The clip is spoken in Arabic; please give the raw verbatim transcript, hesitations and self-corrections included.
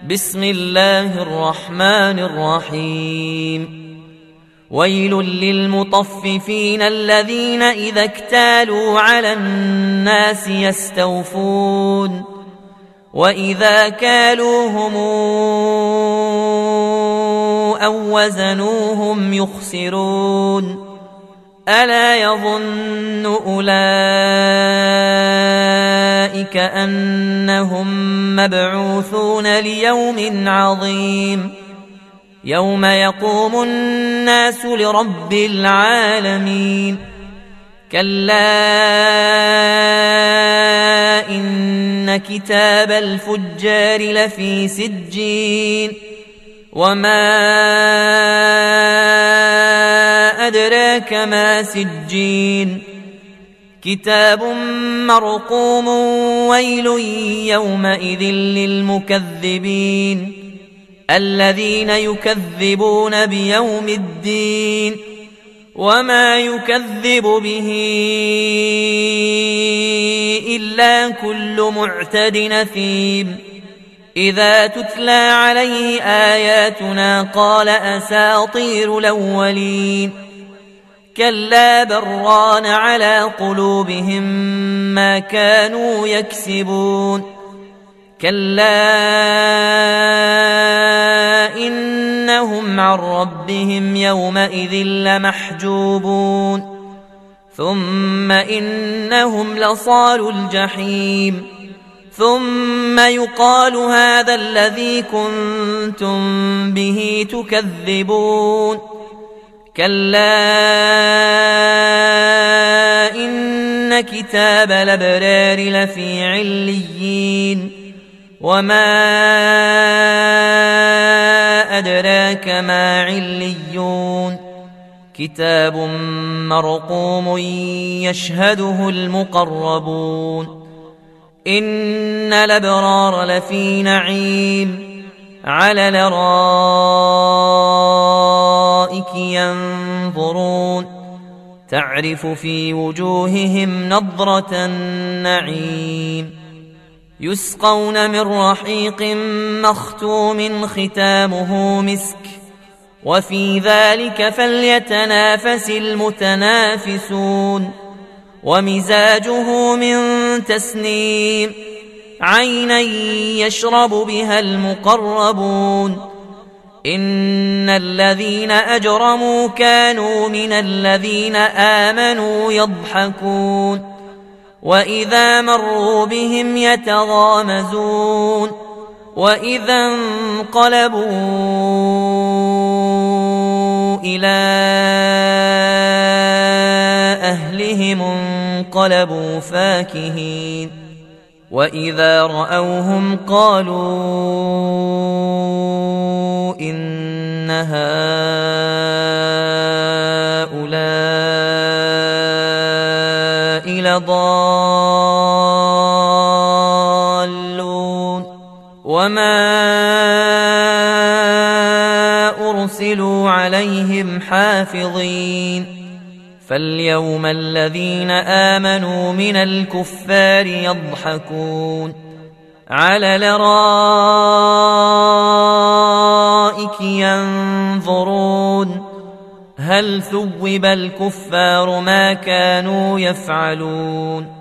بسم الله الرحمن الرحيم ويل للمطففين الذين إذا اكتالوا على الناس يستوفون وإذا كالوهم أو وزنوهم يخسرون ألا يظن أولئك أنهم مبعوثون ليوم عظيم يوم يقوم الناس لرب العالمين كلا إن كتاب الفجار لفي سجين وما أدراك ما سجين كتاب مرقوم ويل يومئذ للمكذبين الذين يكذبون بيوم الدين وما يكذب به إلا كل معتد نثيم إذا تتلى عليه آياتنا قال أساطير الأولين كلا بران على قلوبهم ما كانوا يكسبون كلا إنهم عن ربهم يومئذ لمحجوبون ثم إنهم لصالو الجحيم ثم يقال هذا الذي كنتم به تكذبون كلا إن كتاب الأبرار لفي عليين وما أدراك ما عليون كتاب مرقوم يشهده المقربون إن الأبرار لفي نعيم على الأرائك ينظرون تعرف في وجوههم نضرة النعيم يسقون من رحيق مختوم ختامه مسك وفي ذلك فليتنافس المتنافسون ومزاجه من تسنيم عينا يشرب بها المقربون إن الذين أجرموا كانوا من الذين آمنوا يضحكون وإذا مروا بهم يتغامزون وإذا انقلبوا إلى أهلهم انقلبوا فاكهين وإذا رأوهم قالوا إن هؤلاء لضالون وما أرسلوا عليهم حافظين فاليوم الذين آمنوا من الكفار يضحكون على الأرائك ينظرون هل ثوب الكفار ما كانوا يفعلون